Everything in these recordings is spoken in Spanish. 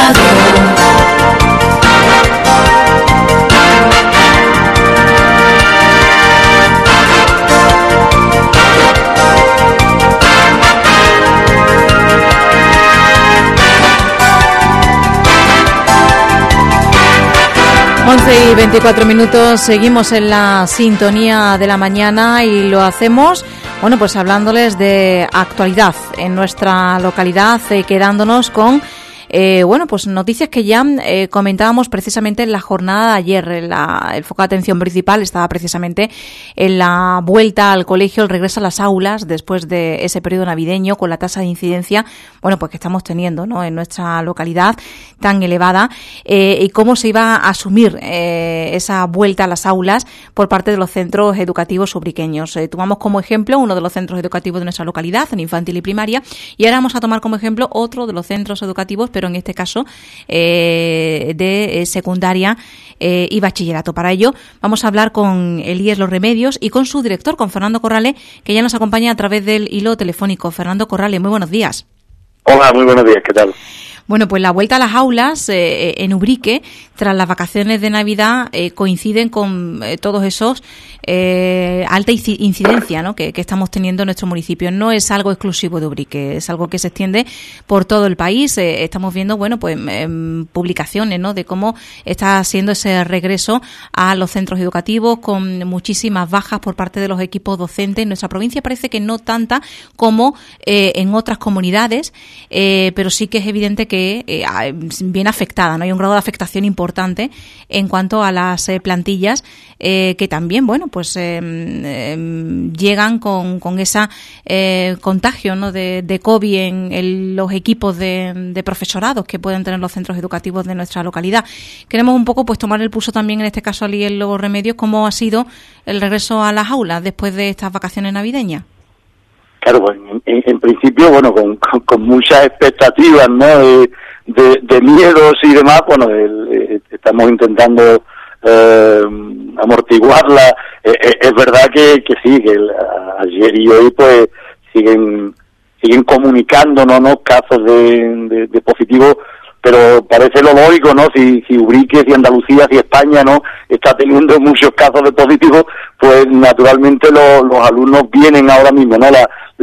Y 24 minutos, seguimos en la sintonía de la mañana y lo hacemos, bueno, pues hablándoles de actualidad en nuestra localidad, quedándonos con bueno, pues noticias que ya comentábamos precisamente en la jornada de ayer. El foco de atención principal estaba precisamente en la vuelta al colegio, el regreso a las aulas después de ese periodo navideño con la tasa de incidencia, bueno, pues que estamos teniendo, ¿no?, en nuestra localidad tan elevada, y cómo se iba a asumir esa vuelta a las aulas por parte de los centros educativos ubriqueños. Tomamos como ejemplo uno de los centros educativos de nuestra localidad, en infantil y primaria, y ahora vamos a tomar como ejemplo otro de los centros educativos, pero en este caso de secundaria y bachillerato. Para ello vamos a hablar con el IES Los Remedios y con su director, con Fernando Corrales, que ya nos acompaña a través del hilo telefónico. Fernando Corrales, muy buenos días. Hola, muy buenos días, ¿qué tal? Bueno, pues la vuelta a las aulas en Ubrique, tras las vacaciones de Navidad, coinciden con todos esos alta incidencia, ¿no?, que estamos teniendo en nuestro municipio. No es algo exclusivo de Ubrique, es algo que se extiende por todo el país. Estamos viendo, bueno, pues publicaciones, ¿no?, de cómo está siendo ese regreso a los centros educativos con muchísimas bajas por parte de los equipos docentes. En nuestra provincia parece que no tanta como en otras comunidades, pero sí que es evidente que viene afectada, ¿no? Hay un grado de afectación importante en cuanto a las plantillas que también, bueno, pues llegan con esa contagio, ¿no?, de COVID en los equipos de profesorados que pueden tener los centros educativos de nuestra localidad. Queremos un poco pues tomar el pulso también en este caso al IES Los Remedios, cómo ha sido el regreso a las aulas después de estas vacaciones navideñas. Claro, pues en principio, bueno, con muchas expectativas, ¿no?, de miedos y demás, bueno, estamos intentando amortiguarla. Es verdad que sí, que ayer y hoy pues siguen comunicándonos, ¿no?, casos de positivos, pero parece lo lógico, ¿no? Si Ubrique, si Andalucía, si España, ¿no?, está teniendo muchos casos de positivos, pues naturalmente los alumnos vienen ahora mismo, ¿no?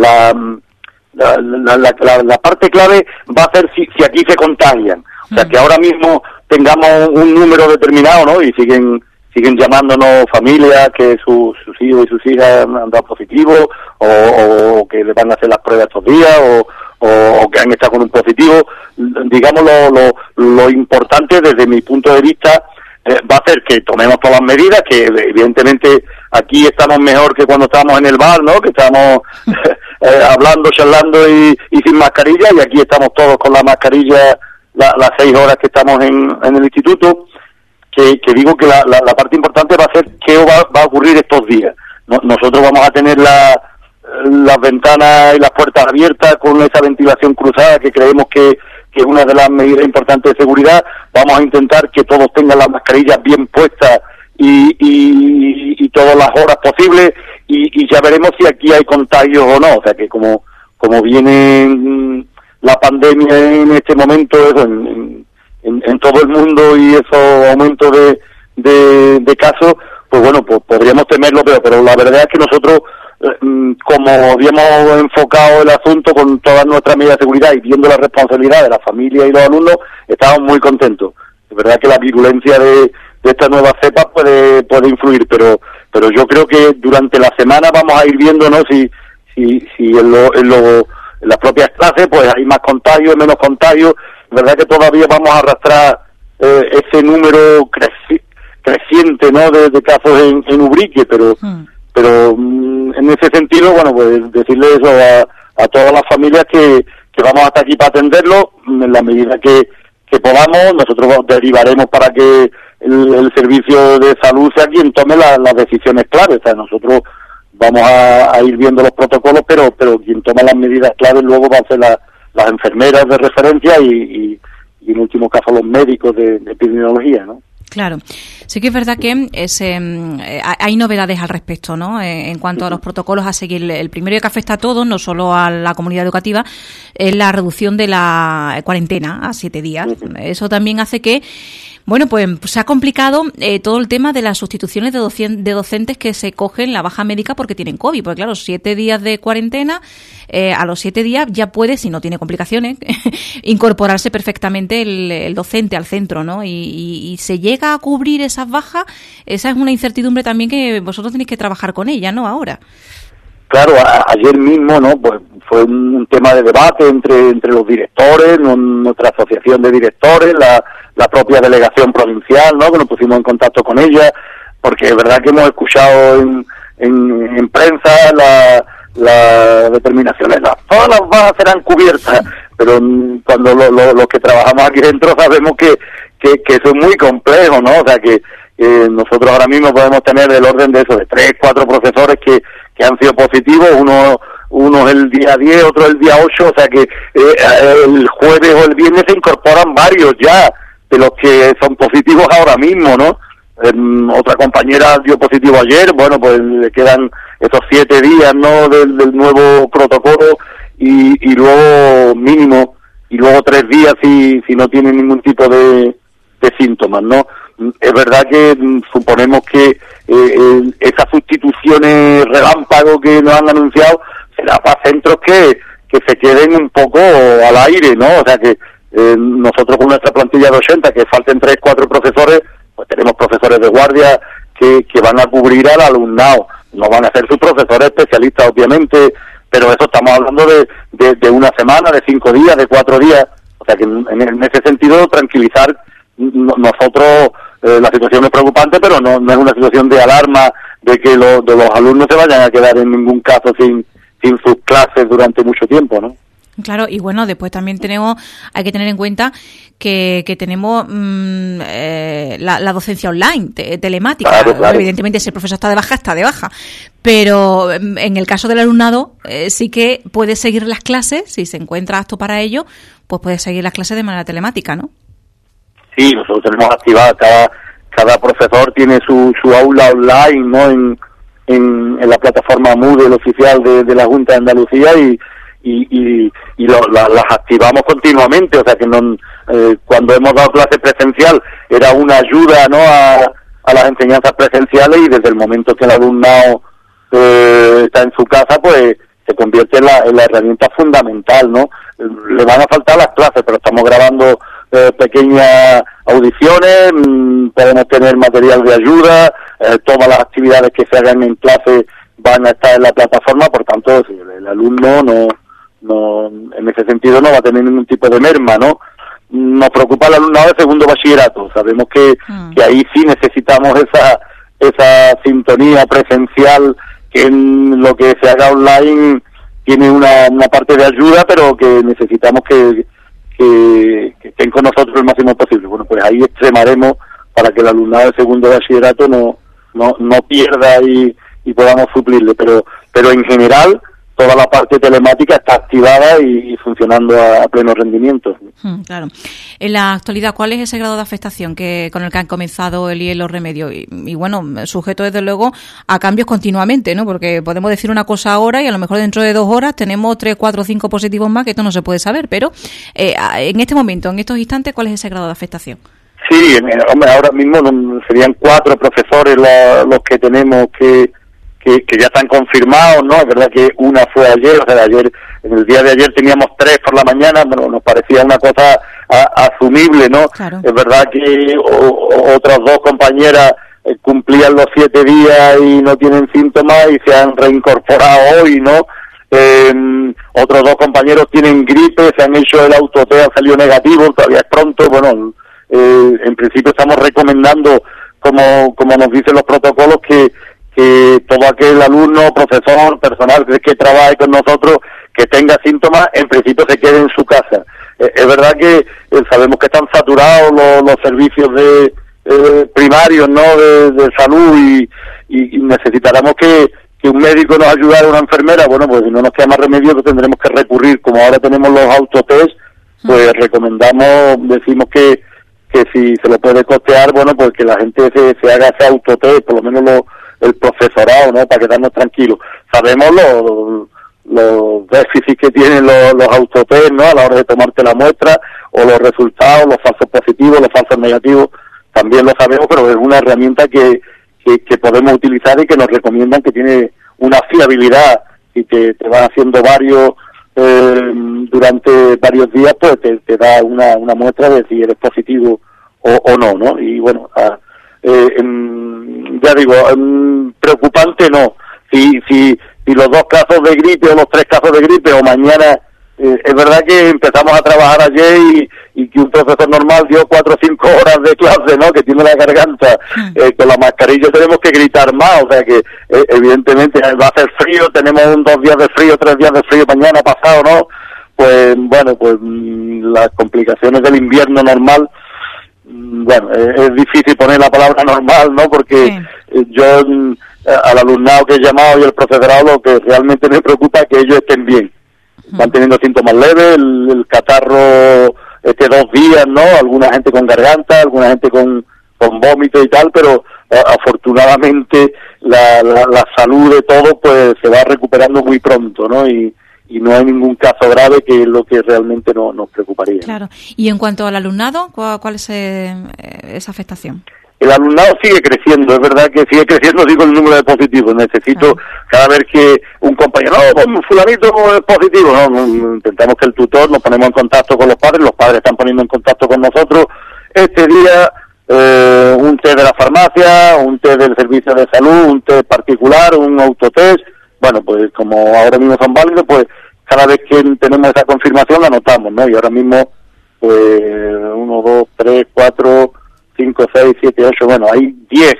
La parte clave va a ser si aquí se contagian. O sea, que ahora mismo tengamos un número determinado, ¿no?, y siguen llamándonos familias que sus hijos y sus hijas han dado positivo, o que le van a hacer las pruebas estos días, o que han estado con un positivo. Digamos, lo importante desde mi punto de vista va a ser que tomemos todas las medidas, que evidentemente aquí estamos mejor que cuando estábamos en el bar, ¿no?, que estábamos hablando, charlando y sin mascarilla, y aquí estamos todos con la mascarilla las 6 horas que estamos en el instituto. Que digo que la parte importante va a ser qué va a ocurrir estos días. Nosotros vamos a tener las ventanas y las puertas abiertas con esa ventilación cruzada, que creemos que es una de las medidas importantes de seguridad. Vamos a intentar que todos tengan las mascarillas bien puestas y todas las horas posibles, y ya veremos si aquí hay contagios o no. O sea que como viene la pandemia en este momento, eso, en todo el mundo, y esos aumentos de casos, pues bueno, pues podríamos temerlo, pero la verdad es que nosotros, como habíamos enfocado el asunto con todas nuestras medidas de seguridad y viendo la responsabilidad de la familia y los alumnos, estamos muy contentos. Es verdad que la virulencia de esta nueva cepa puede influir, pero yo creo que durante la semana vamos a ir viendo, ¿no?, si en las propias clases pues hay más contagios, menos contagios. Es verdad que todavía vamos a arrastrar ese número creciente, ¿no?, de casos en Ubrique, pero en ese sentido, bueno, pues decirle eso a todas las familias que vamos hasta aquí para atenderlo en la medida que podamos. Nosotros derivaremos para que el servicio de salud sea quien tome las decisiones claves. O sea, nosotros vamos a ir viendo los protocolos, pero quien toma las medidas claves luego van a ser las enfermeras de referencia y en último caso los médicos de epidemiología, ¿no? Claro. Sí que es verdad que hay novedades al respecto, ¿no? En cuanto a los protocolos a seguir. El primero que afecta a todos, no solo a la comunidad educativa, es la reducción de la cuarentena a 7 días. Eso también hace que, bueno, pues se ha complicado todo el tema de las sustituciones de docentes que se cogen la baja médica porque tienen COVID. Porque claro, 7 días de cuarentena, a los 7 días ya puede, si no tiene complicaciones, incorporarse perfectamente el docente al centro, ¿no? Y se llega a cubrir esas bajas. Esa es una incertidumbre también que vosotros tenéis que trabajar con ella, ¿no? Ahora. Claro, ayer mismo, ¿no? Pues fue un tema de debate entre los directores, nuestra asociación de directores, la propia delegación provincial, ¿no? Que nos pusimos en contacto con ella, porque es verdad que hemos escuchado en prensa las determinaciones, todas las bajas serán cubiertas, pero cuando los que trabajamos aquí dentro sabemos que eso es muy complejo, ¿no? O sea que nosotros ahora mismo podemos tener el orden de eso, de 3, 4 profesores que han sido positivos, uno el día 10, otro el día 8, o sea que el jueves o el viernes se incorporan varios ya de los que son positivos ahora mismo, ¿no? Otra compañera dio positivo ayer, bueno, pues le quedan esos 7 días, ¿no?, del nuevo protocolo y luego mínimo, y luego 3 días si no tiene ningún tipo de síntomas, ¿no? Es verdad que suponemos que esas sustituciones relámpago que nos han anunciado será para centros que se queden un poco al aire, ¿no? O sea que nosotros con nuestra plantilla de 80, que falten 3, 4 profesores, pues tenemos profesores de guardia que van a cubrir al alumnado. No van a ser sus profesores especialistas, obviamente, pero eso estamos hablando de una semana, de 5 días, de 4 días. O sea que en ese sentido tranquilizar nosotros. La situación es preocupante, pero no es una situación de alarma de que los alumnos se vayan a quedar en ningún caso sin sus clases durante mucho tiempo, ¿no? Claro, y bueno, después también hay que tener en cuenta que tenemos la docencia online, telemática. Claro. Evidentemente, si el profesor está de baja. Pero en el caso del alumnado, sí que puede seguir las clases, si se encuentra apto para ello, pues puede seguir las clases de manera telemática, ¿no? Sí, nosotros tenemos activada, cada profesor tiene su aula online, ¿no? En la plataforma Moodle oficial de la Junta de Andalucía y las activamos continuamente, o sea que cuando hemos dado clase presencial era una ayuda, ¿no?, a las enseñanzas presenciales, y desde el momento que el alumnado está en su casa, pues se convierte en la herramienta fundamental, ¿no? Le van a faltar las clases, pero estamos grabando pequeñas audiciones, podemos tener material de ayuda, todas las actividades que se hagan en clase van a estar en la plataforma, por tanto el alumno no en ese sentido no va a tener ningún tipo de merma, ¿no? Nos preocupa el alumnado de segundo bachillerato, sabemos que ahí sí necesitamos esa sintonía presencial, que en lo que se haga online tiene una parte de ayuda, pero que necesitamos que estén con nosotros el máximo posible. Bueno, pues ahí extremaremos para que el alumnado de segundo bachillerato no pierda y podamos suplirle, pero en general toda la parte telemática está activada y funcionando a pleno rendimiento. Claro. En la actualidad, ¿cuál es ese grado de afectación con el que han comenzado el IES Los Remedios? Y bueno, sujeto desde luego a cambios continuamente, ¿no? Porque podemos decir una cosa ahora y a lo mejor dentro de 2 horas tenemos 3, 4, 5 positivos más, que esto no se puede saber, pero en este momento, en estos instantes, ¿cuál es ese grado de afectación? Sí, hombre, ahora mismo serían 4 profesores los que tenemos que ya están confirmados, ¿no? Es verdad que una fue ayer, o sea, en el día de ayer teníamos 3 por la mañana, bueno, nos parecía una cosa asumible, ¿no? Claro. Es verdad que otras 2 compañeras cumplían los 7 días y no tienen síntomas y se han reincorporado hoy, ¿no? Otros 2 compañeros tienen gripe, se han hecho el autotest, ha salido negativo, todavía es pronto, bueno, en principio estamos recomendando, como nos dicen los protocolos, que todo aquel alumno, profesor, personal que trabaje con nosotros, que tenga síntomas, en principio se quede en su casa. Es verdad que sabemos que están saturados los servicios primarios, ¿no?, de salud y necesitaremos que un médico nos ayudara, una enfermera. Bueno, pues si no nos queda más remedio, que tendremos que recurrir, como ahora tenemos los autotest, pues decimos que que si se lo puede costear, bueno, pues que la gente se haga ese autotest, por lo menos el profesorado, ¿no? Para quedarnos tranquilos. Sabemos los déficits que tienen los autotest, ¿no? A la hora de tomarte la muestra, o los resultados, los falsos positivos, los falsos negativos, también lo sabemos, pero es una herramienta que podemos utilizar y que nos recomiendan, que tiene una fiabilidad, y te van haciendo varios durante varios días, pues te da una muestra de si eres positivo o no, ¿no? Y bueno, ya digo, preocupante no. Si los 2 casos de gripe o los 3 casos de gripe o mañana, es verdad que empezamos a trabajar ayer y que un profesor normal dio 4 o 5 horas de clase, ¿no? Que tiene la garganta con la mascarilla, tenemos que gritar más, o sea que evidentemente va a hacer frío, tenemos 2 días de frío, 3 días de frío mañana pasado, ¿no? Pues bueno, pues las complicaciones del invierno normal, bueno, es difícil poner la palabra normal, ¿no? Porque yo al alumnado que he llamado y el profesorado, lo que realmente me preocupa es que ellos estén bien. Van teniendo síntomas leves, el catarro 2 días, ¿no? Alguna gente con garganta, alguna gente con vómito y tal, pero afortunadamente la salud de todos pues se va recuperando muy pronto, ¿no? Y no hay ningún caso grave, que es lo que realmente nos preocuparía. Claro. Y en cuanto al alumnado, ¿cuál es esa afectación? El alumnado sigue creciendo, es verdad que sigue creciendo, digo, el número de positivos. Necesito cada vez que un compañero, no, fulanito es positivo, no, intentamos que el tutor, nos ponemos en contacto con los padres están poniendo en contacto con nosotros. Este día, un test de la farmacia, un test del servicio de salud, un test particular, un autotest. Bueno, pues como ahora mismo son válidos, pues cada vez que tenemos esa confirmación la anotamos, ¿no? Y ahora mismo, pues 1, 2, 3, 4... 5, 6, 7, 8, bueno, hay 10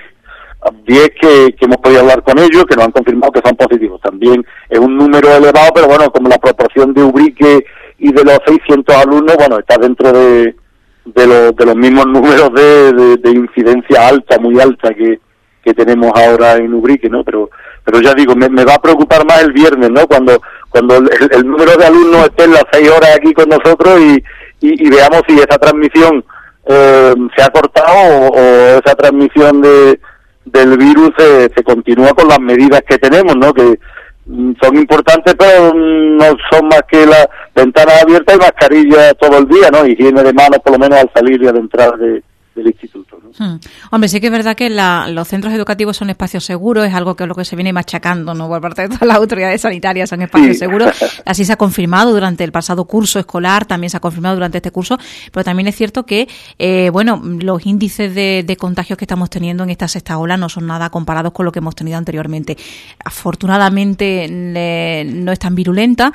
que hemos podido hablar con ellos, que nos han confirmado que son positivos. También es un número elevado, pero bueno, como la proporción de Ubrique y de los 600 alumnos, bueno, está dentro de los mismos números de incidencia alta, muy alta, que tenemos ahora en Ubrique, ¿no? Pero ya digo, me va a preocupar más el viernes, ¿no? Cuando el número de alumnos esté en las 6 horas aquí con nosotros y veamos si esa transmisión se ha cortado o esa transmisión del virus se continúa con las medidas que tenemos, ¿no? Que son importantes, pero no son más que la ventana abierta y mascarilla todo el día, ¿no? Higiene de manos por lo menos al salir y al entrar del instituto, ¿no? Hombre, sí que es verdad que los centros educativos son espacios seguros, es algo que es lo que se viene machacando, ¿no? Por parte de todas las autoridades sanitarias, son espacios seguros. Así se ha confirmado durante el pasado curso escolar, también se ha confirmado durante este curso, pero también es cierto que, los índices de contagios que estamos teniendo en esta sexta ola no son nada comparados con lo que hemos tenido anteriormente. Afortunadamente no es tan virulenta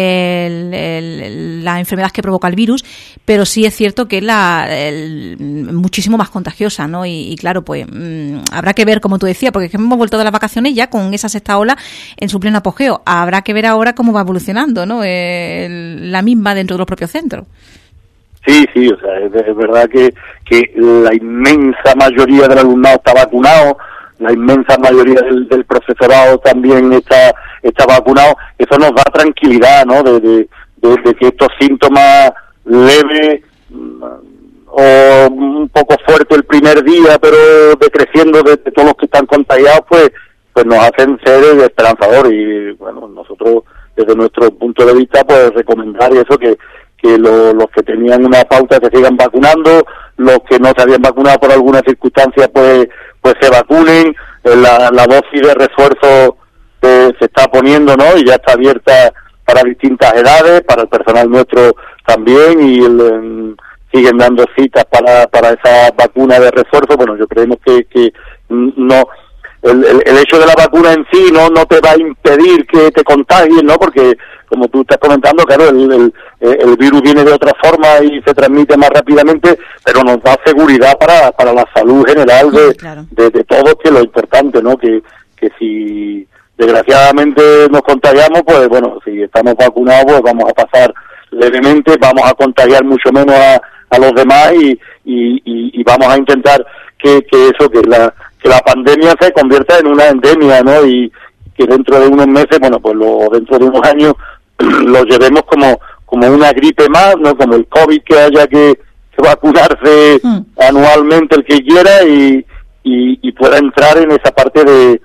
la enfermedad que provoca el virus, pero sí es cierto que es muchísimo más contagiosa, ¿no? Y claro, pues habrá que ver, como tú decías, porque es que hemos vuelto de las vacaciones ya con esa sexta ola en su pleno apogeo. Habrá que ver ahora cómo va evolucionando, ¿no? La misma dentro de los propios centros. Sí, o sea, es verdad que la inmensa mayoría del alumnado está vacunado, la inmensa mayoría del profesorado también está vacunado. Eso nos da tranquilidad, ¿no? De que estos síntomas leves o un poco fuerte el primer día, pero decreciendo de todos los que están contagiados, pues nos hacen ser esperanzadores. Y bueno, nosotros desde nuestro punto de vista, pues recomendar eso, que los que tenían una pauta se sigan vacunando, los que no se habían vacunado por alguna circunstancia, pues se vacunen. La dosis de refuerzo se está poniendo, ¿no? Y ya está abierta para distintas edades, para el personal nuestro también, y siguen dando citas para esa vacuna de refuerzo. Bueno, yo creemos que no, el hecho de la vacuna en sí no te va a impedir que te contagies, ¿no? Porque como tú estás comentando, claro, el virus viene de otra forma y se transmite más rápidamente, pero nos da seguridad para la salud general de todos, que es lo importante, ¿no? Que si desgraciadamente nos contagiamos, pues bueno, si estamos vacunados, pues vamos a pasar levemente, vamos a contagiar mucho menos a los demás y vamos a intentar que la pandemia se convierta en una endemia, ¿no? Y que dentro de unos meses, bueno, pues dentro de unos años lo llevemos como una gripe más, ¿no? Como el COVID que haya que vacunarse anualmente el que quiera y pueda entrar en esa parte de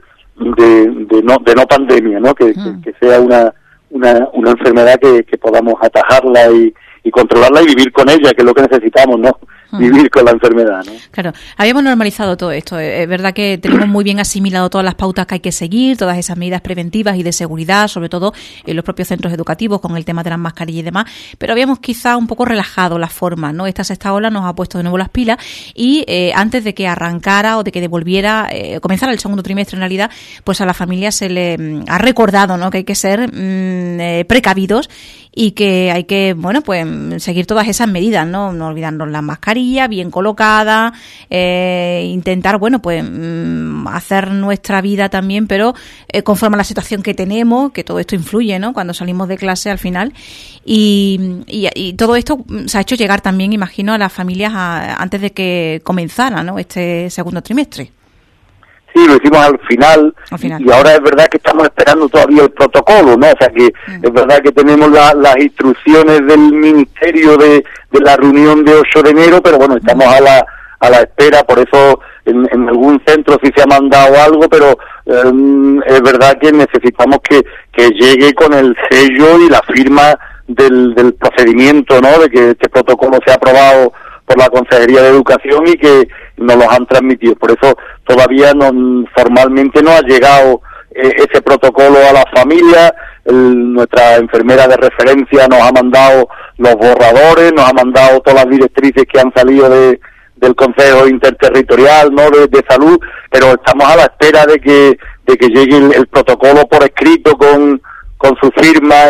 no pandemia, ¿no? Que sea una enfermedad que podamos atajarla y controlarla y vivir con ella, que es lo que necesitamos, ¿no? Vivir con la enfermedad, ¿no? Claro, habíamos normalizado todo esto. Es verdad que tenemos muy bien asimilado todas las pautas que hay que seguir, todas esas medidas preventivas y de seguridad, sobre todo en los propios centros educativos con el tema de las mascarillas y demás, pero habíamos quizá un poco relajado las formas, ¿no? Esta sexta ola nos ha puesto de nuevo las pilas y antes de que arrancara o de que devolviera, comenzara el segundo trimestre en realidad, pues a la familia se le ha recordado, ¿no? Que hay que ser precavidos y que hay que, bueno, pues seguir todas esas medidas, ¿no? No olvidarnos las mascarillas, bien colocadas, intentar, bueno, pues hacer nuestra vida también, pero conforme a la situación que tenemos, que todo esto influye, ¿no? Cuando salimos de clase al final. Y todo esto se ha hecho llegar también, imagino, a las familias antes de que comenzara, ¿no? Este segundo trimestre. Sí, lo hicimos al final, y ahora es verdad que estamos esperando todavía el protocolo, ¿no? O sea que es verdad que tenemos las instrucciones del Ministerio de la reunión de 8 de enero, pero bueno, estamos a la espera, por eso en algún centro sí se ha mandado algo, pero es verdad que necesitamos que llegue con el sello y la firma del procedimiento, ¿no? De que este protocolo sea aprobado por la Consejería de Educación y que nos los han transmitido. Por eso todavía formalmente no ha llegado ese protocolo a la familia. Nuestra enfermera de referencia nos ha mandado los borradores, nos ha mandado todas las directrices que han salido del Consejo Interterritorial, ¿no? de Salud, pero estamos a la espera de que llegue el protocolo por escrito con su firma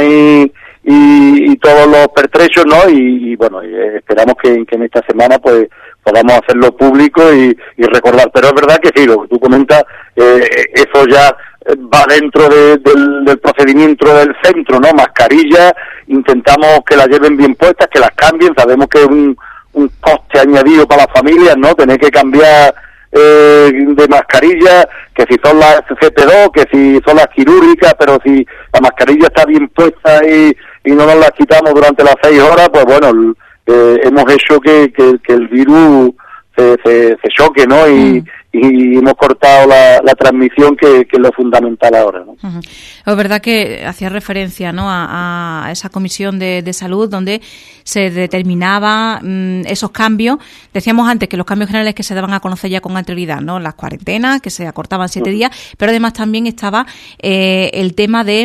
y todos los pertrechos, ¿no? Y bueno, esperamos que en esta semana pues podamos hacerlo público y recordar. Pero es verdad que sí, lo que tú comentas, eso ya va dentro del procedimiento del centro, ¿no? Mascarillas, intentamos que las lleven bien puestas, que las cambien. Sabemos que es un coste añadido para las familias, ¿no? Tener que cambiar de mascarilla, que si son las FFP2, que si son las quirúrgicas, pero si la mascarilla está bien puesta y no nos la quitamos durante las 6 horas, pues bueno, hemos hecho que el virus se choque, ¿no? Y hemos cortado la transmisión, que es lo fundamental ahora, ¿no? Es verdad que hacía referencia, ¿no? a esa comisión de salud donde se determinaba esos cambios. Decíamos antes que los cambios generales que se daban a conocer ya con anterioridad, ¿no? Las cuarentenas, que se acortaban 7 días, pero además también estaba el tema de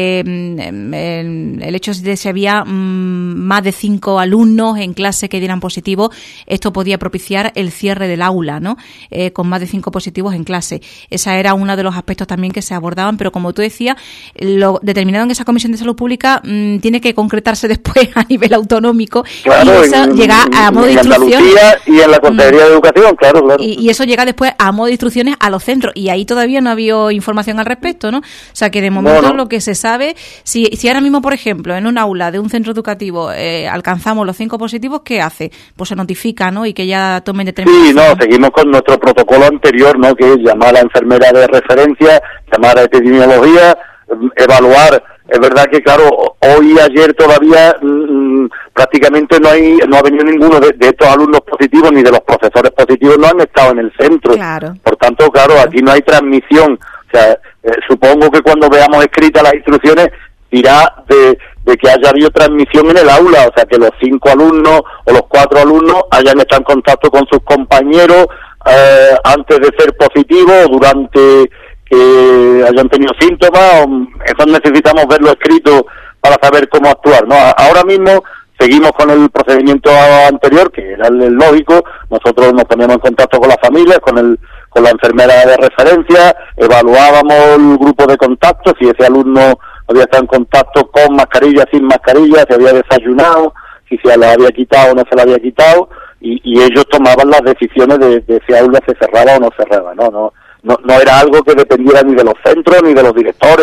el hecho de si había más de 5 alumnos en clase que dieran positivo, esto podía propiciar el cierre del aula, ¿no? Con más de 5 positivos en clase. Esa era uno de los aspectos también que se abordaban, pero como tú decías, lo determinado en esa Comisión de Salud Pública tiene que concretarse después a nivel autonómico. Claro, y eso llega a modo de instrucción. Y en la Consejería de Educación, claro. Y eso llega después a modo de instrucciones a los centros, y ahí todavía no ha habido información al respecto, ¿no? O sea que de momento lo que se sabe, si ahora mismo, por ejemplo, en un aula de un centro educativo alcanzamos los 5 positivos, ¿qué hace? Pues se notifica, ¿no? Y que ya tomen determinación. Sí, seguimos con nuestro protocolo anterior, ¿no? Que es llamar a la enfermera de referencia, llamar a epidemiología, evaluar. Es verdad que, claro, hoy y ayer todavía prácticamente no ha venido ninguno de estos alumnos positivos ni de los profesores positivos, no han estado en el centro. Claro. Por tanto, claro, aquí no hay transmisión. O sea, supongo que cuando veamos escritas las instrucciones dirá de que haya habido transmisión en el aula, o sea, que los 5 alumnos o los 4 alumnos hayan estado en contacto con sus compañeros antes de ser positivos o durante que hayan tenido síntomas. Eso necesitamos verlo escrito para saber cómo actuar, ¿no? Ahora mismo seguimos con el procedimiento anterior, que era el lógico. Nosotros nos poníamos en contacto con las familias, con la enfermera de referencia, evaluábamos el grupo de contacto, si ese alumno había estado en contacto con mascarilla, sin mascarilla, si había desayunado, si se la había quitado o no se la había quitado, y ellos tomaban las decisiones de si aula se cerraba o no cerraba, no era algo que dependiera ni de los centros, ni de los directores,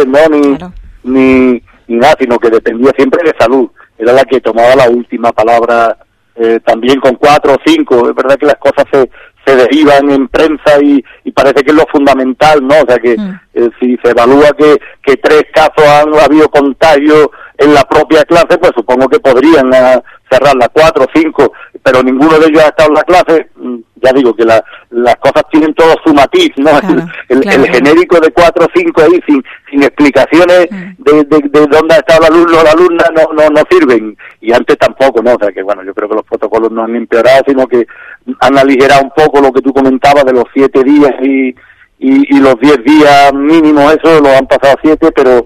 ni nada, sino que dependía siempre de salud. Era la que tomaba la última palabra, también con 4 o 5. Es verdad que las cosas se derivan en prensa y parece que es lo fundamental, ¿no? O sea que si se evalúa que 3 casos han habido contagio en la propia clase, pues supongo que podrían cerrarla 4 o 5, pero ninguno de ellos ha estado en la clase. Ya digo que las cosas tienen todo su matiz, ¿no? Claro, el genérico de 4 o 5 ahí sin explicaciones de dónde ha estado el alumno o la alumna no sirven, y antes tampoco, ¿no? O sea que bueno, yo creo que los protocolos no han empeorado, sino que han aligerado un poco lo que tú comentabas de los 7 días y los 10 días mínimos, eso lo han pasado a 7, pero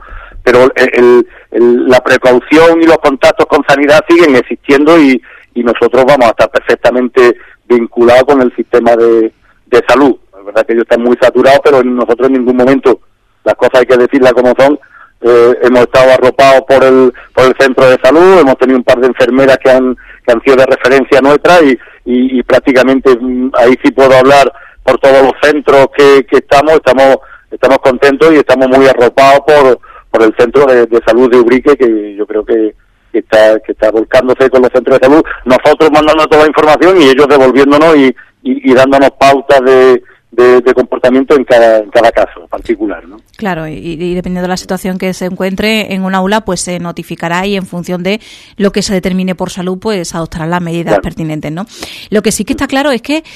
la precaución y los contactos con sanidad siguen existiendo, y nosotros vamos a estar perfectamente vinculados con el sistema de salud. Es verdad que ellos están muy saturados, pero nosotros en ningún momento, las cosas hay que decirlas como son, hemos estado arropados por el centro de salud, hemos tenido un par de enfermeras que han sido de referencia nuestra, y prácticamente ahí sí puedo hablar por todos los centros que estamos contentos, y estamos muy arropados por el centro de salud de Ubrique, que yo creo que está volcándose con los centros de salud, nosotros mandando toda la información y ellos devolviéndonos y dándonos pautas de comportamiento en cada caso particular, ¿no? Claro, y dependiendo de la situación que se encuentre en un aula, pues se notificará, y en función de lo que se determine por salud, pues adoptarán las medidas pertinentes, ¿no? Lo que sí que está claro es que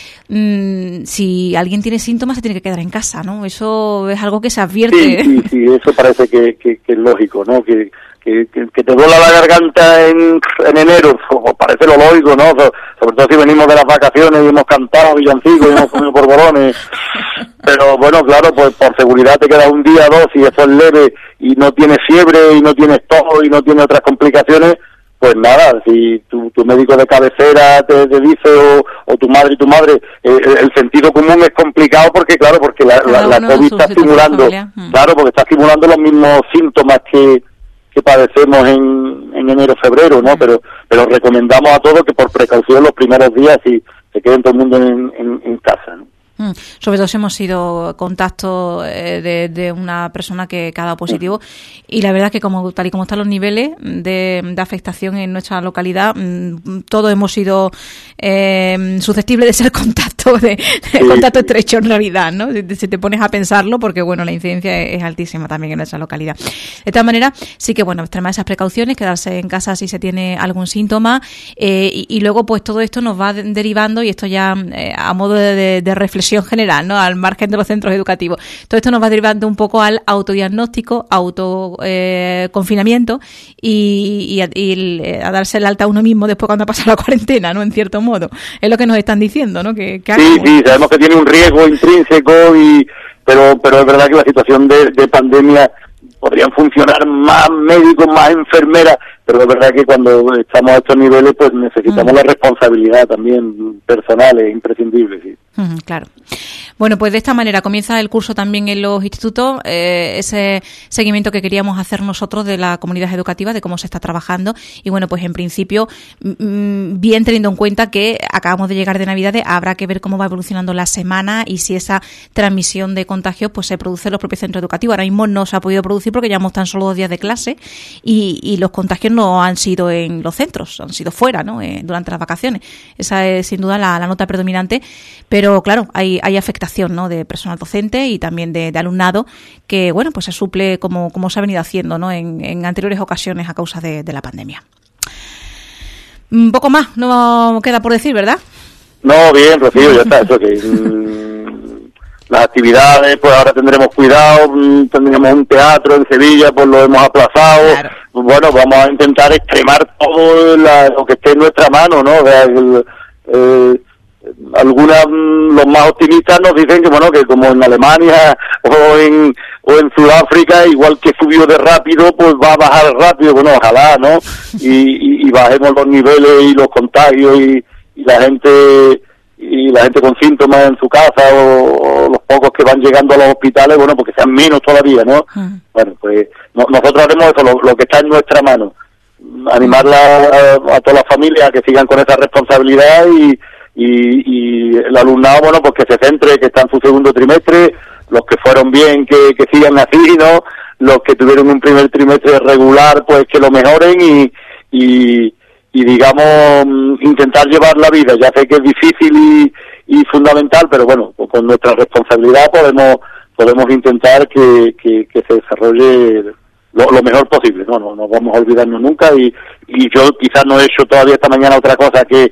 si alguien tiene síntomas se tiene que quedar en casa, ¿no? Eso es algo que se advierte. Sí, eso parece que es lógico, ¿no? Que te duela la garganta en enero, parece lo lógico, ¿no? Sobre todo si venimos de las vacaciones y hemos cantado villancicos y hemos comido porbolones. Pero bueno, claro, pues por seguridad te quedas un día, 2, y eso es leve y no tienes fiebre y no tienes tos y no tienes otras complicaciones, pues nada, si tu médico de cabecera te dice, o tu madre, el sentido común es complicado, porque claro, porque la COVID está estimulando, porque está estimulando los mismos síntomas que padecemos en enero, febrero, ¿no? Pero recomendamos a todos que por precaución los primeros días sí se queden todo el mundo en casa, ¿no? Sobre todo si hemos sido contacto de una persona que ha dado positivo, y la verdad es que tal y como están los niveles de afectación en nuestra localidad, todos hemos sido susceptibles de ser contacto de contacto estrecho en realidad, ¿no? Si te pones a pensarlo, porque bueno, la incidencia es altísima también en nuestra localidad. De todas maneras, sí que bueno, extremar esas precauciones, quedarse en casa si se tiene algún síntoma, y luego pues todo esto nos va derivando, y esto ya a modo de reflexión general, ¿no? Al margen de los centros educativos. Todo esto nos va derivando un poco al autodiagnóstico, confinamiento, y a darse el alta a uno mismo después cuando ha pasado la cuarentena, ¿no? En cierto modo. Es lo que nos están diciendo, ¿no? Sí, sabemos que tiene un riesgo intrínseco, pero es verdad que la situación de pandemia podrían funcionar más médicos, más enfermeras, pero es verdad que cuando estamos a estos niveles pues necesitamos la responsabilidad también personal, es imprescindible, sí. Claro. Bueno, pues de esta manera comienza el curso también en los institutos, ese seguimiento que queríamos hacer nosotros de la comunidad educativa, de cómo se está trabajando, y bueno, pues en principio, bien teniendo en cuenta que acabamos de llegar de Navidades, habrá que ver cómo va evolucionando la semana y si esa transmisión de contagios pues se produce en los propios centros educativos. Ahora mismo no se ha podido producir porque llevamos tan solo 2 días de clase, y los contagios no han sido en los centros, han sido fuera, ¿no? Durante las vacaciones. Esa es sin duda la nota predominante, pero claro, hay afectación, ¿no? De personal docente y también de alumnado, que bueno, pues se suple como se ha venido haciendo, ¿no? En anteriores ocasiones a causa de la pandemia. Un poco más no queda por decir, ¿verdad? No, bien, Rocío, ya está. Eso que las actividades, pues ahora tendremos cuidado, tendremos un teatro en Sevilla, pues lo hemos aplazado. Claro. Bueno, vamos a intentar extremar todo lo que esté en nuestra mano, ¿no? Los más optimistas nos dicen que bueno, que como en Alemania o en Sudáfrica, igual que subió de rápido, pues va a bajar rápido. Bueno, ojalá, ¿no? Y bajemos los niveles y los contagios y la gente con síntomas en su casa, o los pocos que van llegando a los hospitales, bueno, porque sean menos todavía, ¿no? Bueno, pues nosotros haremos eso, lo que está en nuestra mano, animarla a todas las familias a que sigan con esa responsabilidad, y el alumnado, bueno, pues que se centre, que está en su segundo trimestre, los que fueron bien, que sigan así, ¿no? Los que tuvieron un primer trimestre regular, pues que lo mejoren, y digamos, intentar llevar la vida. Ya sé que es difícil y fundamental, pero bueno, pues con nuestra responsabilidad podemos intentar que se desarrolle lo mejor posible, ¿no? No vamos a olvidarnos nunca, y y yo quizás no he hecho todavía esta mañana otra cosa que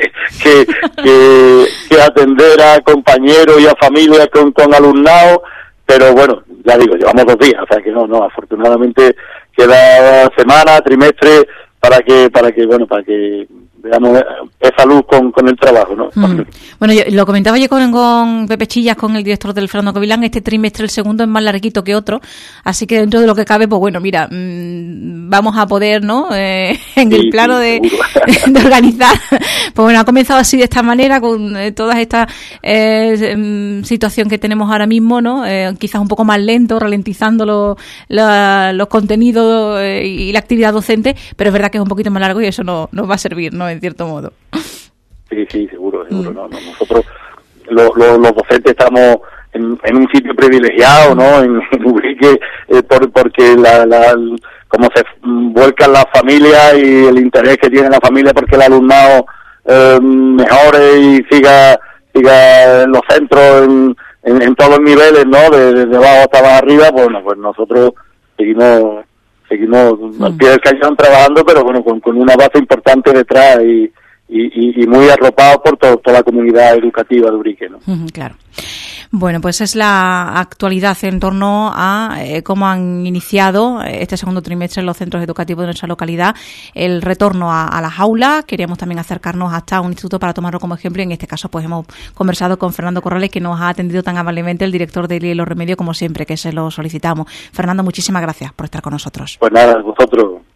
atender a compañeros y a familias con alumnado, pero bueno, ya digo, llevamos 2 días, o sea que no, afortunadamente queda semana, trimestre, para que veamos esa luz con el trabajo, ¿no? Bueno, yo lo comentaba yo con Pepe Chillas, con el director del Fernando Covilán, este trimestre, el segundo, es más larguito que otro, así que dentro de lo que cabe, pues bueno, mira, vamos a poder, ¿no? En el plano de organizar, pues bueno, ha comenzado así de esta manera, con todas estas situación que tenemos ahora mismo, ¿no? Quizás un poco más lento, ralentizando los contenidos y la actividad docente, pero es verdad que es un poquito más largo y eso nos va a servir, ¿no? En cierto modo. Sí, seguro. No, nosotros los docentes estamos en un sitio privilegiado, ¿no? En Ubrique, porque como se vuelcan las familias y el interés que tiene la familia porque el alumnado mejore y siga en los centros en todos los niveles, ¿no? De abajo hasta más arriba, bueno, pues nosotros seguimos al pie del cañón trabajando, pero bueno, con una base importante detrás y muy arropado por toda la comunidad educativa de Ubrique, ¿no? Claro. Bueno, pues es la actualidad en torno a cómo han iniciado este segundo trimestre en los centros educativos de nuestra localidad el retorno a las aulas. Queríamos también acercarnos hasta un instituto para tomarlo como ejemplo y en este caso pues hemos conversado con Fernando Corrales, que nos ha atendido tan amablemente, el director de Los Remedios, como siempre que se lo solicitamos. Fernando, muchísimas gracias por estar con nosotros. Pues nada, vosotros.